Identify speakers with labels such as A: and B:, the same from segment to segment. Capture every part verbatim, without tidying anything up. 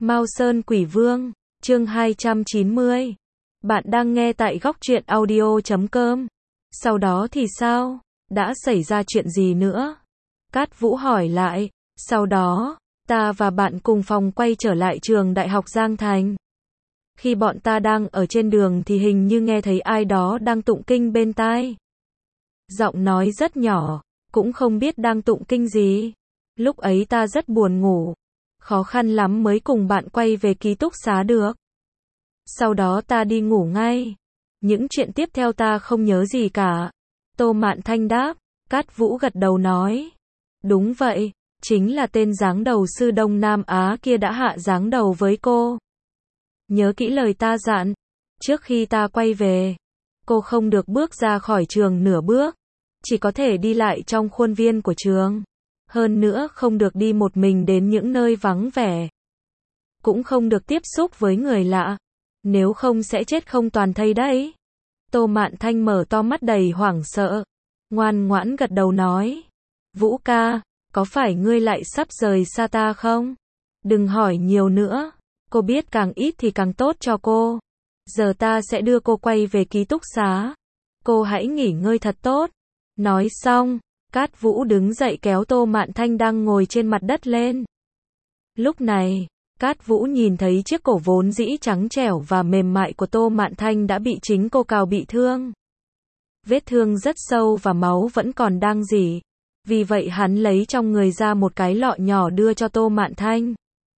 A: Mao Sơn Quỷ Vương, chương hai trăm chín mươi. Bạn đang nghe tại góc truyện audio chấm com. Sau đó thì sao? Đã xảy ra chuyện gì nữa? Cát Vũ hỏi lại. Sau đó, ta và bạn cùng phòng quay trở lại trường Đại học Giang Thành. Khi bọn ta đang ở trên đường thì hình như nghe thấy ai đó đang tụng kinh bên tai. Giọng nói rất nhỏ, cũng không biết đang tụng kinh gì. Lúc ấy ta rất buồn ngủ. Khó khăn lắm mới cùng bạn quay về ký túc xá được. Sau đó ta đi ngủ ngay. Những chuyện tiếp theo ta không nhớ gì cả. Tô Mạn Thanh đáp. Cát Vũ gật đầu nói. Đúng vậy, chính là tên giáng đầu sư Đông Nam Á kia đã hạ giáng đầu với cô. Nhớ kỹ lời ta dặn. Trước khi ta quay về, cô không được bước ra khỏi trường nửa bước. Chỉ có thể đi lại trong khuôn viên của trường. Hơn nữa không được đi một mình đến những nơi vắng vẻ. Cũng không được tiếp xúc với người lạ. Nếu không sẽ chết không toàn thây đấy. Tô Mạn Thanh mở to mắt đầy hoảng sợ. Ngoan ngoãn gật đầu nói. Vũ ca, có phải ngươi lại sắp rời xa ta không? Đừng hỏi nhiều nữa. Cô biết càng ít thì càng tốt cho cô. Giờ ta sẽ đưa cô quay về ký túc xá. Cô hãy nghỉ ngơi thật tốt. Nói xong, Cát Vũ đứng dậy kéo Tô Mạn Thanh đang ngồi trên mặt đất lên. Lúc này, Cát Vũ nhìn thấy chiếc cổ vốn dĩ trắng trẻo và mềm mại của Tô Mạn Thanh đã bị chính cô cào bị thương. Vết thương rất sâu và máu vẫn còn đang rỉ. Vì vậy hắn lấy trong người ra một cái lọ nhỏ đưa cho Tô Mạn Thanh.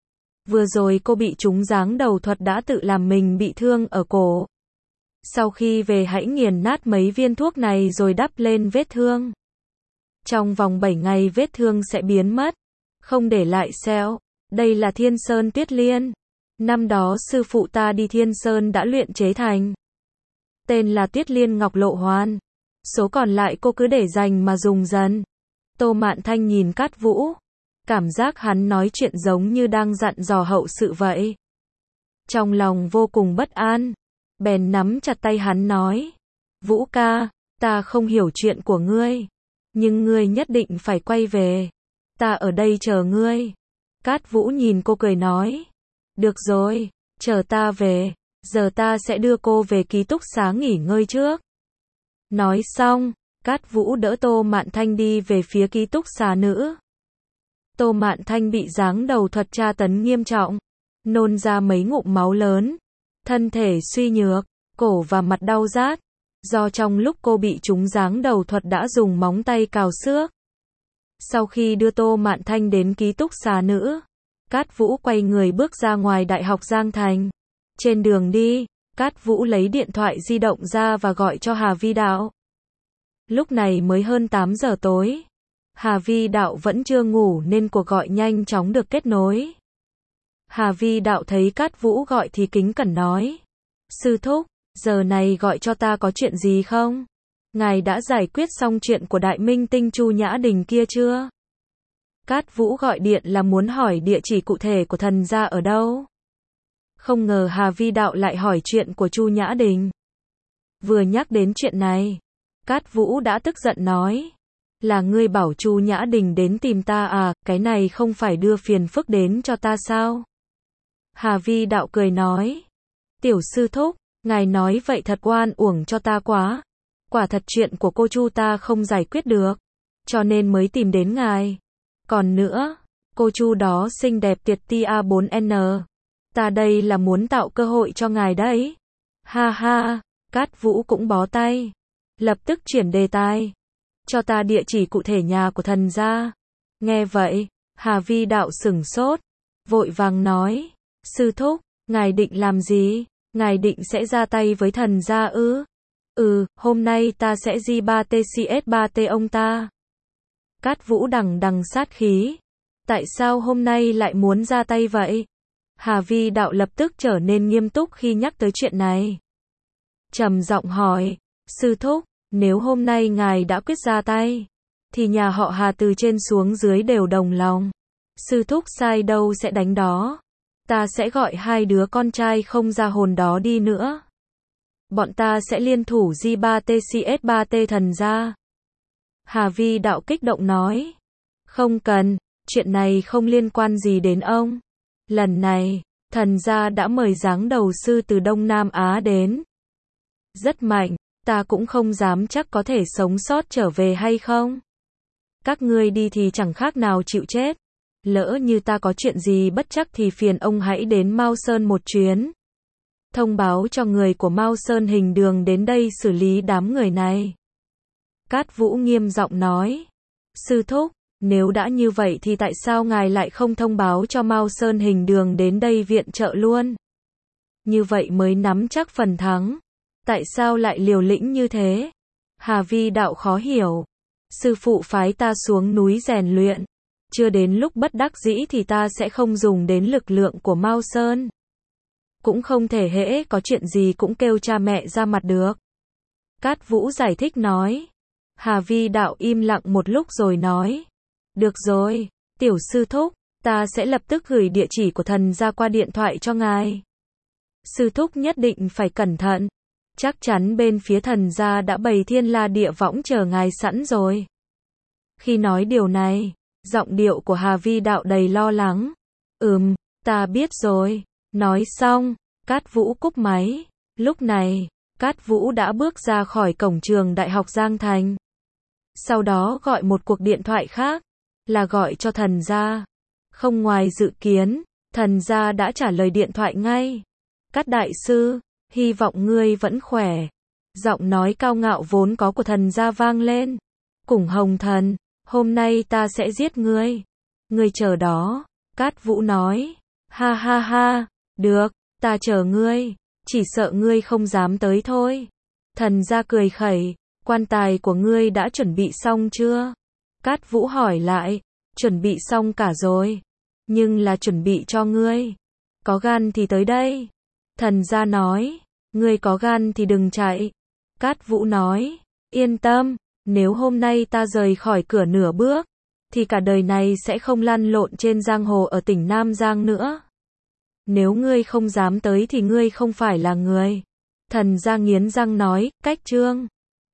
A: Vừa rồi cô bị trúng giáng đầu thuật đã tự làm mình bị thương ở cổ. Sau khi về hãy nghiền nát mấy viên thuốc này rồi đắp lên vết thương. Trong vòng bảy ngày vết thương sẽ biến mất, không để lại sẹo. Đây là Thiên Sơn Tuyết Liên. Năm đó sư phụ ta đi Thiên Sơn đã luyện chế thành. Tên là Tuyết Liên Ngọc Lộ Hoàn. Số còn lại cô cứ để dành mà dùng dần. Tô Mạn Thanh nhìn Cát Vũ. Cảm giác hắn nói chuyện giống như đang dặn dò hậu sự vậy. Trong lòng vô cùng bất an. Bèn nắm chặt tay hắn nói. Vũ ca, ta không hiểu chuyện của ngươi. Nhưng ngươi nhất định phải quay về. Ta ở đây chờ ngươi. Cát Vũ nhìn cô cười nói. Được rồi, chờ ta về. Giờ ta sẽ đưa cô về ký túc xá nghỉ ngơi trước. Nói xong, Cát Vũ đỡ Tô Mạn Thanh đi về phía ký túc xá nữ. Tô Mạn Thanh bị giáng đầu thuật tra tấn nghiêm trọng. Nôn ra mấy ngụm máu lớn. Thân thể suy nhược, cổ và mặt đau rát. Do trong lúc cô bị trúng giáng đầu thuật đã dùng móng tay cào xước. Sau khi đưa Tô Mạn Thanh đến ký túc xá nữ, Cát Vũ quay người bước ra ngoài Đại học Giang Thành. Trên đường đi, Cát Vũ lấy điện thoại di động ra và gọi cho Hà Vi Đạo. Lúc này mới hơn tám giờ tối. Hà Vi Đạo vẫn chưa ngủ nên cuộc gọi nhanh chóng được kết nối. Hà Vi Đạo thấy Cát Vũ gọi thì kính cẩn nói. Sư thúc, giờ này gọi cho ta có chuyện gì không? Ngài đã giải quyết xong chuyện của đại minh tinh Chu Nhã Đình kia chưa? Cát Vũ gọi điện là muốn hỏi địa chỉ cụ thể của thần gia ở đâu. Không ngờ Hà Vi Đạo lại hỏi chuyện của Chu Nhã Đình. Vừa nhắc đến chuyện này, Cát Vũ đã tức giận nói. Là ngươi bảo Chu Nhã Đình đến tìm ta à, cái này không phải đưa phiền phức đến cho ta sao? Hà Vi Đạo cười nói. Tiểu sư thúc, ngài nói vậy thật oan uổng cho ta quá. Quả thật chuyện của cô Chu ta không giải quyết được. Cho nên mới tìm đến ngài. Còn nữa, cô Chu đó xinh đẹp tuyệt ti a bốn en. Ta đây là muốn tạo cơ hội cho ngài đấy. Ha ha, Cát Vũ cũng bó tay. Lập tức chuyển đề tài. Cho ta địa chỉ cụ thể nhà của thần gia. Nghe vậy, Hà Vi Đạo sửng sốt. Vội vàng nói. Sư thúc, ngài định làm gì? Ngài định sẽ ra tay với thần gia ư? Ừ, hôm nay ta sẽ gi ba tê xê ét ba tê ông ta. Cát Vũ đằng đằng sát khí. Tại sao hôm nay lại muốn ra tay vậy? Hà Vi Đạo lập tức trở nên nghiêm túc khi nhắc tới chuyện này. Trầm giọng hỏi. Sư thúc, nếu hôm nay ngài đã quyết ra tay, thì nhà họ Hà từ trên xuống dưới đều đồng lòng. Sư thúc sai đâu sẽ đánh đó. Ta sẽ gọi hai đứa con trai không ra hồn đó đi nữa. Bọn ta sẽ liên thủ gi ba tê xê ét ba tê thần gia. Hà Vi Đạo kích động nói. Không cần, chuyện này không liên quan gì đến ông. Lần này, Thần gia đã mời giáng đầu sư từ Đông Nam Á đến. Rất mạnh, ta cũng không dám chắc có thể sống sót trở về hay không. Các ngươi đi thì chẳng khác nào chịu chết. Lỡ như ta có chuyện gì bất trắc thì phiền ông hãy đến Mao Sơn một chuyến. Thông báo cho người của Mao Sơn Hình Đường đến đây xử lý đám người này. Cát Vũ nghiêm giọng nói. Sư thúc, nếu đã như vậy thì tại sao ngài lại không thông báo cho Mao Sơn Hình Đường đến đây viện trợ luôn? Như vậy mới nắm chắc phần thắng. Tại sao lại liều lĩnh như thế? Hà Vi đạo khó hiểu. Sư phụ phái ta xuống núi rèn luyện. Chưa đến lúc bất đắc dĩ thì ta sẽ không dùng đến lực lượng của Mao Sơn. Cũng không thể hễ có chuyện gì cũng kêu cha mẹ ra mặt được. Cát Vũ giải thích nói. Hà Vi đạo im lặng một lúc rồi nói. Được rồi, tiểu sư thúc, ta sẽ lập tức gửi địa chỉ của thần gia qua điện thoại cho ngài. Sư thúc nhất định phải cẩn thận. Chắc chắn bên phía thần gia đã bày thiên la địa võng chờ ngài sẵn rồi. Khi nói điều này, giọng điệu của Hà Vi đạo đầy lo lắng. Ừm, ta biết rồi. Nói xong, Cát Vũ cúp máy. Lúc này, Cát Vũ đã bước ra khỏi cổng trường Đại học Giang Thành. Sau đó gọi một cuộc điện thoại khác, là gọi cho thần gia. Không ngoài dự kiến, thần gia đã trả lời điện thoại ngay. Cát đại sư, hy vọng ngươi vẫn khỏe. Giọng nói cao ngạo vốn có của thần gia vang lên. Củng Hồng Thần, hôm nay ta sẽ giết ngươi. Ngươi chờ đó, Cát Vũ nói. Ha ha ha, được, ta chờ ngươi, chỉ sợ ngươi không dám tới thôi. Thần gia cười khẩy, quan tài của ngươi đã chuẩn bị xong chưa? Cát Vũ hỏi lại, chuẩn bị xong cả rồi, nhưng là chuẩn bị cho ngươi. Có gan thì tới đây. Thần gia nói, ngươi có gan thì đừng chạy. Cát Vũ nói, yên tâm, nếu hôm nay ta rời khỏi cửa nửa bước, thì cả đời này sẽ không lăn lộn trên giang hồ ở tỉnh Nam Giang nữa. Nếu ngươi không dám tới thì ngươi không phải là người. Thần gia nghiến răng nói, cách trương.